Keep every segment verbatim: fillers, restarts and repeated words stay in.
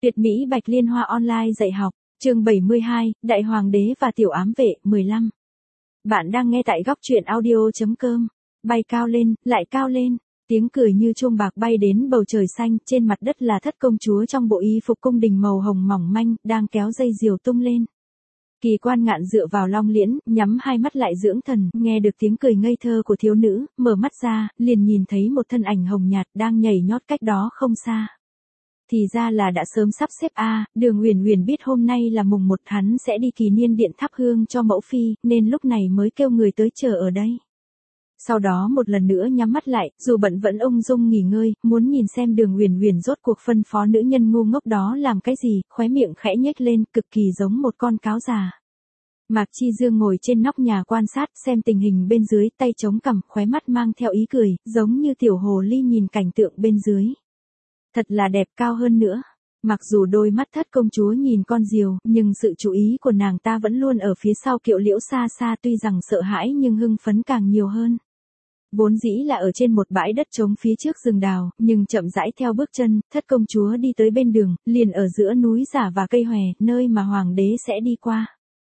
Tuyệt mỹ Bạch Liên Hoa online dạy học, chương bảy mươi hai, Đại Hoàng đế và Tiểu Ám vệ, mười lăm. Bạn đang nghe tại góc truyện audio.com. Bay cao lên, lại cao lên, tiếng cười như chuông bạc bay đến bầu trời xanh, trên mặt đất là thất công chúa trong bộ y phục cung đình màu hồng mỏng manh, đang kéo dây diều tung lên. Kỳ Quan Ngạn dựa vào long liễn, nhắm hai mắt lại dưỡng thần, nghe được tiếng cười ngây thơ của thiếu nữ, mở mắt ra, liền nhìn thấy một thân ảnh hồng nhạt đang nhảy nhót cách đó không xa. Thì ra là đã sớm sắp xếp a, à, Đường Uyển Uyển biết hôm nay là mùng một hắn sẽ đi Kỳ Niên điện thắp hương cho mẫu phi, nên lúc này mới kêu người tới chờ ở đây. Sau đó một lần nữa nhắm mắt lại, dù bận vẫn ung dung nghỉ ngơi, muốn nhìn xem Đường Uyển Uyển rốt cuộc phân phó nữ nhân ngu ngốc đó làm cái gì, khóe miệng khẽ nhếch lên, cực kỳ giống một con cáo già. Mạc Chi Dương ngồi trên nóc nhà quan sát, xem tình hình bên dưới, tay chống cằm, khóe mắt mang theo ý cười, giống như tiểu hồ ly nhìn cảnh tượng bên dưới. Thật là đẹp, cao hơn nữa. Mặc dù đôi mắt thất công chúa nhìn con diều, nhưng sự chú ý của nàng ta vẫn luôn ở phía sau Kiệu Liễu xa xa, tuy rằng sợ hãi nhưng hưng phấn càng nhiều hơn. Vốn dĩ là ở trên một bãi đất trống phía trước rừng đào, nhưng chậm rãi theo bước chân, thất công chúa đi tới bên đường, liền ở giữa núi giả và cây hòe, nơi mà hoàng đế sẽ đi qua.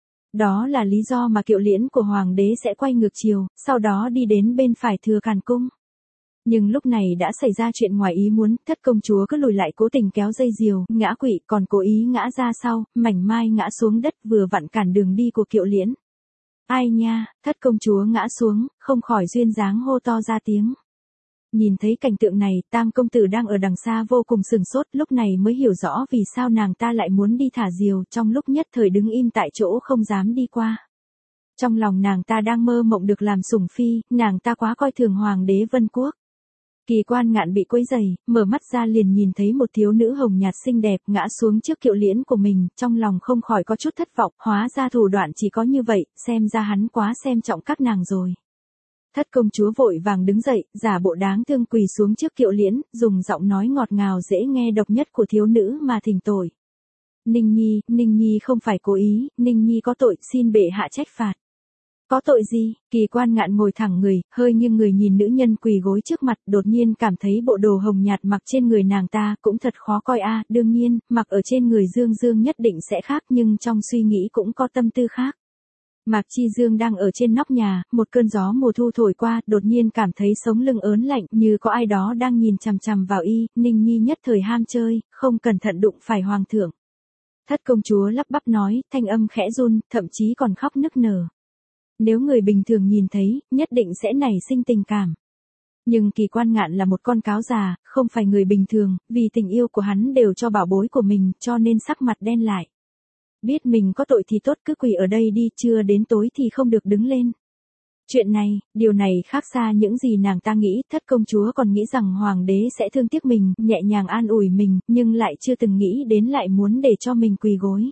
Đó là lý do mà kiệu liễn của hoàng đế sẽ quay ngược chiều, sau đó đi đến bên phải Thừa Càn Cung. Nhưng lúc này đã xảy ra chuyện ngoài ý muốn, thất công chúa cứ lùi lại cố tình kéo dây diều, ngã quỵ, còn cố ý ngã ra sau, mảnh mai ngã xuống đất vừa vặn cản đường đi của kiệu liễn. Ai nha, thất công chúa ngã xuống, không khỏi duyên dáng hô to ra tiếng. Nhìn thấy cảnh tượng này, Tam công tử đang ở đằng xa vô cùng sừng sốt, lúc này mới hiểu rõ vì sao nàng ta lại muốn đi thả diều, trong lúc nhất thời đứng im tại chỗ không dám đi qua. Trong lòng nàng ta đang mơ mộng được làm sủng phi, nàng ta quá coi thường hoàng đế Vân Quốc. Kỳ Quan Ngạn bị quấy rầy, mở mắt ra liền nhìn thấy một thiếu nữ hồng nhạt xinh đẹp ngã xuống trước kiệu liễn của mình, trong lòng không khỏi có chút thất vọng, hóa ra thủ đoạn chỉ có như vậy, xem ra hắn quá xem trọng các nàng rồi. Thất công chúa vội vàng đứng dậy, giả bộ đáng thương quỳ xuống trước kiệu liễn, dùng giọng nói ngọt ngào dễ nghe độc nhất của thiếu nữ mà thỉnh tội. Ninh Nhi, Ninh Nhi không phải cố ý, Ninh Nhi có tội, xin bệ hạ trách phạt. Có tội gì? Kỳ Quan Ngạn ngồi thẳng người, hơi nghiêng người nhìn nữ nhân quỳ gối trước mặt, đột nhiên cảm thấy bộ đồ hồng nhạt mặc trên người nàng ta cũng thật khó coi a, à, đương nhiên, mặc ở trên người Dương Dương nhất định sẽ khác nhưng trong suy nghĩ cũng có tâm tư khác. Mạc Chi Dương đang ở trên nóc nhà, một cơn gió mùa thu thổi qua, đột nhiên cảm thấy sống lưng ớn lạnh, như có ai đó đang nhìn chằm chằm vào y, Ninh Nhi nhất thời ham chơi, không cẩn thận đụng phải hoàng thượng. Thất công chúa lắp bắp nói, thanh âm khẽ run, thậm chí còn khóc nức nở. Nếu người bình thường nhìn thấy, nhất định sẽ nảy sinh tình cảm. Nhưng Kỳ Quan Ngạn là một con cáo già, không phải người bình thường, vì tình yêu của hắn đều cho bảo bối của mình, cho nên sắc mặt đen lại. Biết mình có tội thì tốt, cứ quỳ ở đây đi, chưa đến tối thì không được đứng lên. Chuyện này, điều này khác xa những gì nàng ta nghĩ, thất công chúa còn nghĩ rằng hoàng đế sẽ thương tiếc mình, nhẹ nhàng an ủi mình, nhưng lại chưa từng nghĩ đến lại muốn để cho mình quỳ gối.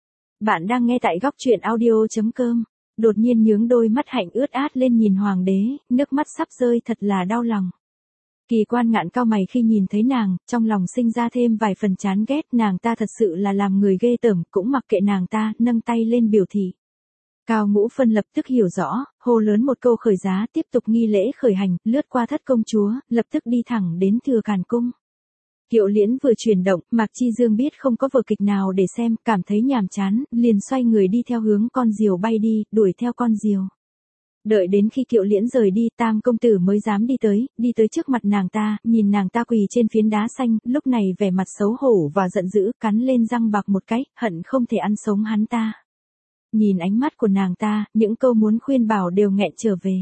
Bạn đang nghe tại góc truyện audio.com. Đột nhiên nhướng đôi mắt hạnh ướt át lên nhìn hoàng đế, nước mắt sắp rơi, thật là đau lòng. Kỳ Quan Ngạn cau mày khi nhìn thấy nàng, trong lòng sinh ra thêm vài phần chán ghét, nàng ta thật sự là làm người ghê tởm, cũng mặc kệ nàng ta, nâng tay lên biểu thị. Cao Ngũ Phân lập tức hiểu rõ, hô lớn một câu khởi giá, tiếp tục nghi lễ khởi hành, lướt qua thất công chúa, lập tức đi thẳng đến Thừa Càn Cung. Kiệu liễn vừa chuyển động, Mạc Chi Dương biết không có vở kịch nào để xem, cảm thấy nhàm chán, liền xoay người đi theo hướng con diều bay đi, đuổi theo con diều. Đợi đến khi kiệu liễn rời đi, Tam công tử mới dám đi tới, đi tới trước mặt nàng ta, nhìn nàng ta quỳ trên phiến đá xanh, lúc này vẻ mặt xấu hổ và giận dữ, cắn lên răng bạc một cái, hận không thể ăn sống hắn ta. Nhìn ánh mắt của nàng ta, những câu muốn khuyên bảo đều nghẹn trở về.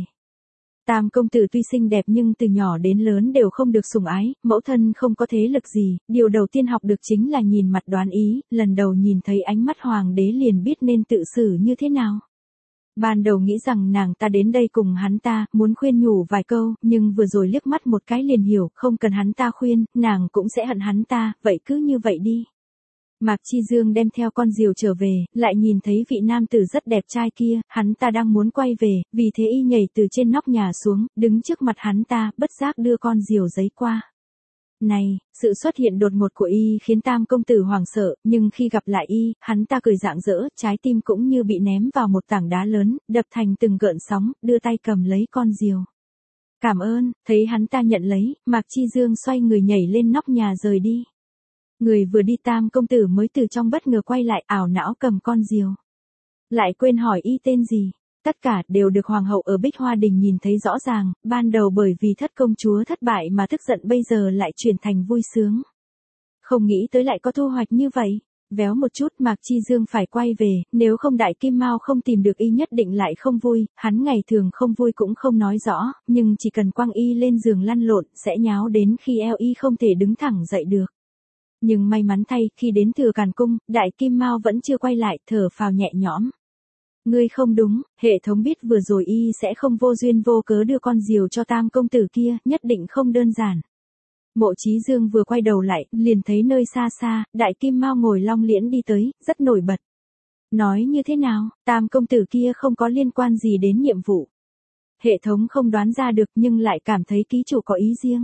Tam công tử tuy xinh đẹp nhưng từ nhỏ đến lớn đều không được sủng ái, mẫu thân không có thế lực gì, điều đầu tiên học được chính là nhìn mặt đoán ý, lần đầu nhìn thấy ánh mắt hoàng đế liền biết nên tự xử như thế nào. Ban đầu nghĩ rằng nàng ta đến đây cùng hắn ta, muốn khuyên nhủ vài câu, nhưng vừa rồi liếc mắt một cái liền hiểu, không cần hắn ta khuyên, nàng cũng sẽ hận hắn ta, vậy cứ như vậy đi. Mạc Chi Dương đem theo con diều trở về, lại nhìn thấy vị nam tử rất đẹp trai kia, hắn ta đang muốn quay về, vì thế y nhảy từ trên nóc nhà xuống, đứng trước mặt hắn ta, bất giác đưa con diều giấy qua. Này, sự xuất hiện đột ngột của y khiến Tam công tử hoảng sợ, nhưng khi gặp lại y, hắn ta cười rạng rỡ, trái tim cũng như bị ném vào một tảng đá lớn, đập thành từng gợn sóng, đưa tay cầm lấy con diều. Cảm ơn, thấy hắn ta nhận lấy, Mạc Chi Dương xoay người nhảy lên nóc nhà rời đi. Người vừa đi Tam công tử mới từ trong bất ngờ quay lại ảo não cầm con diều. Lại quên hỏi y tên gì. Tất cả đều được hoàng hậu ở Bích Hoa Đình nhìn thấy rõ ràng, ban đầu bởi vì thất công chúa thất bại mà tức giận bây giờ lại chuyển thành vui sướng. Không nghĩ tới lại có thu hoạch như vậy. Véo một chút Mạc Chi Dương phải quay về, nếu không Đại Kim Mao không tìm được y nhất định lại không vui, hắn ngày thường không vui cũng không nói rõ, nhưng chỉ cần quăng y lên giường lăn lộn sẽ nháo đến khi eo y không thể đứng thẳng dậy được. Nhưng may mắn thay, khi đến Thừa Càn Cung, Đại Kim Mao vẫn chưa quay lại, thở phào nhẹ nhõm. Ngươi không đúng, hệ thống biết vừa rồi y sẽ không vô duyên vô cớ đưa con diều cho Tam công tử kia, nhất định không đơn giản. Mộ Chí Dương vừa quay đầu lại, liền thấy nơi xa xa, Đại Kim Mao ngồi long liễn đi tới, rất nổi bật. Nói như thế nào, Tam công tử kia không có liên quan gì đến nhiệm vụ. Hệ thống không đoán ra được nhưng lại cảm thấy ký chủ có ý riêng.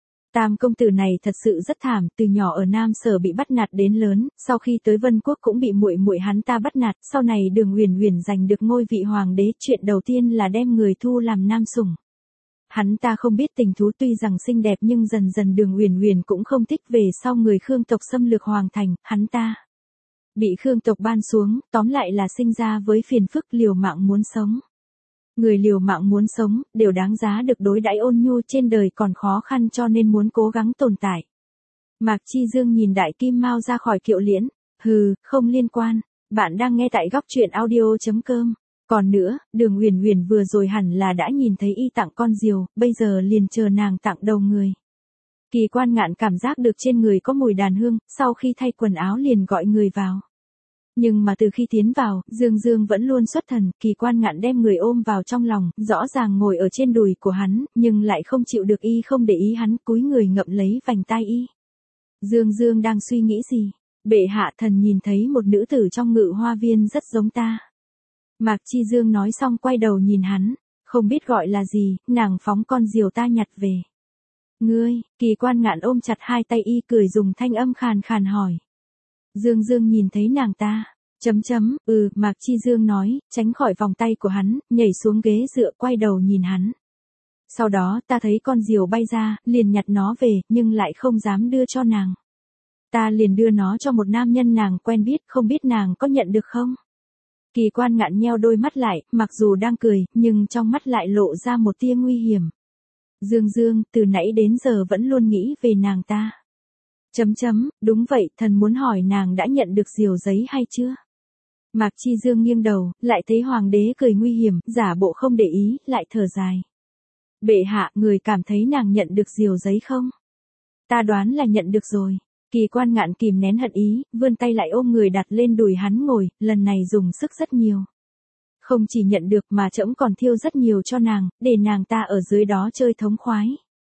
Tam công tử này thật sự rất thảm, từ nhỏ ở Nam Sở bị bắt nạt đến lớn, sau khi tới Vân Quốc cũng bị muội muội hắn ta bắt nạt, sau này Đường Uyển Uyển giành được ngôi vị hoàng đế, chuyện đầu tiên là đem người thu làm nam sủng. Hắn ta không biết tình thú, tuy rằng xinh đẹp nhưng dần dần Đường Uyển Uyển cũng không thích, về sau người Khương tộc xâm lược hoàng thành, hắn ta bị Khương tộc ban xuống, tóm lại là sinh ra với phiền phức, liều mạng muốn sống. Người liều mạng muốn sống, đều đáng giá được đối đãi ôn nhu, trên đời còn khó khăn cho nên muốn cố gắng tồn tại. Mạc Chi Dương nhìn Đại Kim Mao ra khỏi kiệu liễn, hừ, không liên quan, bạn đang nghe tại góc truyện audio chấm com. Còn nữa, Đường Uyển Uyển vừa rồi hẳn là đã nhìn thấy y tặng con diều, bây giờ liền chờ nàng tặng đầu người. Kỳ Quan Ngạn cảm giác được trên người có mùi đàn hương, sau khi thay quần áo liền gọi người vào. Nhưng mà từ khi tiến vào, Dương Dương vẫn luôn xuất thần, Kỳ Quan Ngạn đem người ôm vào trong lòng, rõ ràng ngồi ở trên đùi của hắn, nhưng lại không chịu được y không để ý hắn, cúi người ngậm lấy vành tai y. Dương Dương đang suy nghĩ gì? Bệ hạ, thần nhìn thấy một nữ tử trong Ngự Hoa Viên rất giống ta. Mạc Chi Dương nói xong quay đầu nhìn hắn, không biết gọi là gì, nàng phóng con diều ta nhặt về. Ngươi, Kỳ Quan Ngạn ôm chặt hai tay y, cười dùng thanh âm khàn khàn hỏi. Dương Dương nhìn thấy nàng ta, chấm chấm, ừ, Mạc Chi Dương nói, tránh khỏi vòng tay của hắn, nhảy xuống ghế dựa, quay đầu nhìn hắn. Sau đó ta thấy con diều bay ra, liền nhặt nó về, nhưng lại không dám đưa cho nàng. Ta liền đưa nó cho một nam nhân nàng quen biết, không biết nàng có nhận được không? Kỳ Quan Ngạn nheo đôi mắt lại, mặc dù đang cười, nhưng trong mắt lại lộ ra một tia nguy hiểm. Dương Dương, từ nãy đến giờ vẫn luôn nghĩ về nàng ta. Chấm chấm, đúng vậy, thần muốn hỏi nàng đã nhận được diều giấy hay chưa? Mạc Chi Dương nghiêng đầu, lại thấy hoàng đế cười nguy hiểm, giả bộ không để ý, lại thở dài. Bệ hạ, người cảm thấy nàng nhận được diều giấy không? Ta đoán là nhận được rồi. Kỳ Quan Ngạn kìm nén hận ý, vươn tay lại ôm người đặt lên đùi hắn ngồi, lần này dùng sức rất nhiều. Không chỉ nhận được mà trẫm còn thiêu rất nhiều cho nàng, để nàng ta ở dưới đó chơi thống khoái.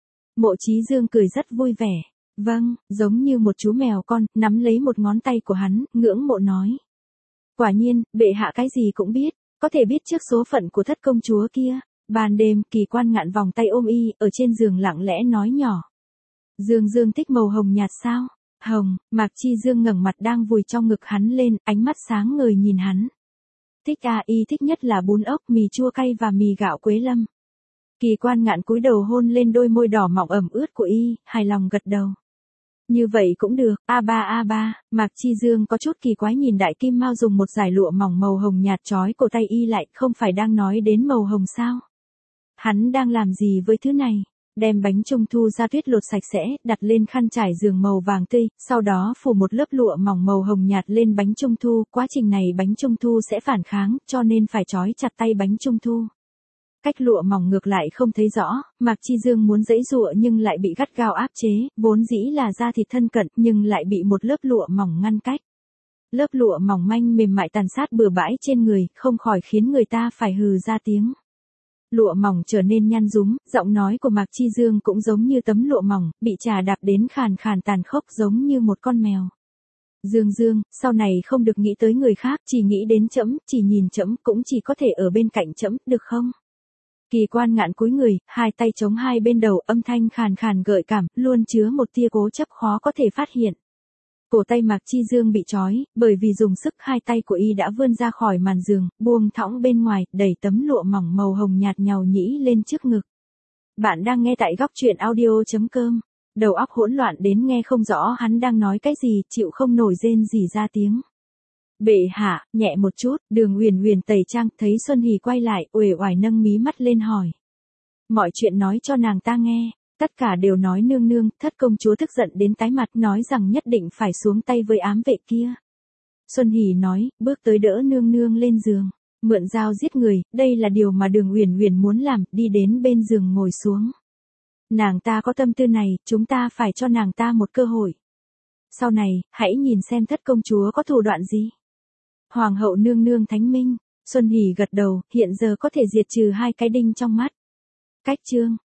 Mộ Chí Dương cười rất vui vẻ. Vâng, giống như một chú mèo con, nắm lấy một ngón tay của hắn, ngưỡng mộ nói. Quả nhiên, bệ hạ cái gì cũng biết, có thể biết trước số phận của thất công chúa kia. Ban đêm, Kỳ Quan Ngạn vòng tay ôm y, ở trên giường lặng lẽ nói nhỏ. Dương Dương thích màu hồng nhạt sao? Hồng, Mạc Chi Dương ngẩng mặt đang vùi trong ngực hắn lên, ánh mắt sáng ngời nhìn hắn. Thích à, y thích nhất là bún ốc, mì chua cay và mì gạo Quế Lâm. Kỳ Quan Ngạn cúi đầu hôn lên đôi môi đỏ mọng ẩm ướt của y, hài lòng gật đầu. Như vậy cũng được, a ba a ba, Mạc Chi Dương có chút kỳ quái nhìn Đại Kim Mao dùng một dải lụa mỏng màu hồng nhạt trói cổ tay y lại, không phải đang nói đến màu hồng sao? Hắn đang làm gì với thứ này? Đem bánh trung thu ra tuyết lột sạch sẽ, đặt lên khăn trải giường màu vàng tươi, sau đó phủ một lớp lụa mỏng màu hồng nhạt lên bánh trung thu, quá trình này bánh trung thu sẽ phản kháng, cho nên phải trói chặt tay bánh trung thu. Cách lụa mỏng ngược lại không thấy rõ, Mạc Chi Dương muốn giãy giụa nhưng lại bị gắt gao áp chế, vốn dĩ là da thịt thân cận nhưng lại bị một lớp lụa mỏng ngăn cách. Lớp lụa mỏng manh mềm mại tàn sát bừa bãi trên người, không khỏi khiến người ta phải hừ ra tiếng. Lụa mỏng trở nên nhăn rúm, giọng nói của Mạc Chi Dương cũng giống như tấm lụa mỏng, bị trà đạp đến khàn khàn tàn khốc giống như một con mèo. Dương Dương, sau này không được nghĩ tới người khác, chỉ nghĩ đến trẫm, chỉ nhìn trẫm, cũng chỉ có thể ở bên cạnh trẫm, được không? Kỳ Quan Ngạn cúi người, hai tay chống hai bên đầu, âm thanh khàn khàn gợi cảm, luôn chứa một tia cố chấp khó có thể phát hiện. Cổ tay Mạc Chi Dương bị trói, bởi vì dùng sức hai tay của y đã vươn ra khỏi màn giường, buông thõng bên ngoài, đẩy tấm lụa mỏng màu hồng nhạt nhàu nhĩ lên trước ngực. Bạn đang nghe tại góc truyện audio chấm com. Đầu óc hỗn loạn đến nghe không rõ hắn đang nói cái gì, chịu không nổi rên rỉ ra tiếng. Bệ hạ, nhẹ một chút, Đường Uyển Uyển tẩy trang, thấy Xuân Hỉ quay lại, uể oải nâng mí mắt lên hỏi. Mọi chuyện nói cho nàng ta nghe, tất cả đều nói nương nương, thất công chúa tức giận đến tái mặt nói rằng nhất định phải xuống tay với ám vệ kia. Xuân Hỉ nói, bước tới đỡ nương nương lên giường, mượn dao giết người, đây là điều mà Đường Uyển Uyển muốn làm, đi đến bên giường ngồi xuống. Nàng ta có tâm tư này, chúng ta phải cho nàng ta một cơ hội. Sau này, hãy nhìn xem thất công chúa có thủ đoạn gì. Hoàng hậu nương nương thánh minh, Xuân Hỉ gật đầu, hiện giờ có thể diệt trừ hai cái đinh trong mắt. Cách chương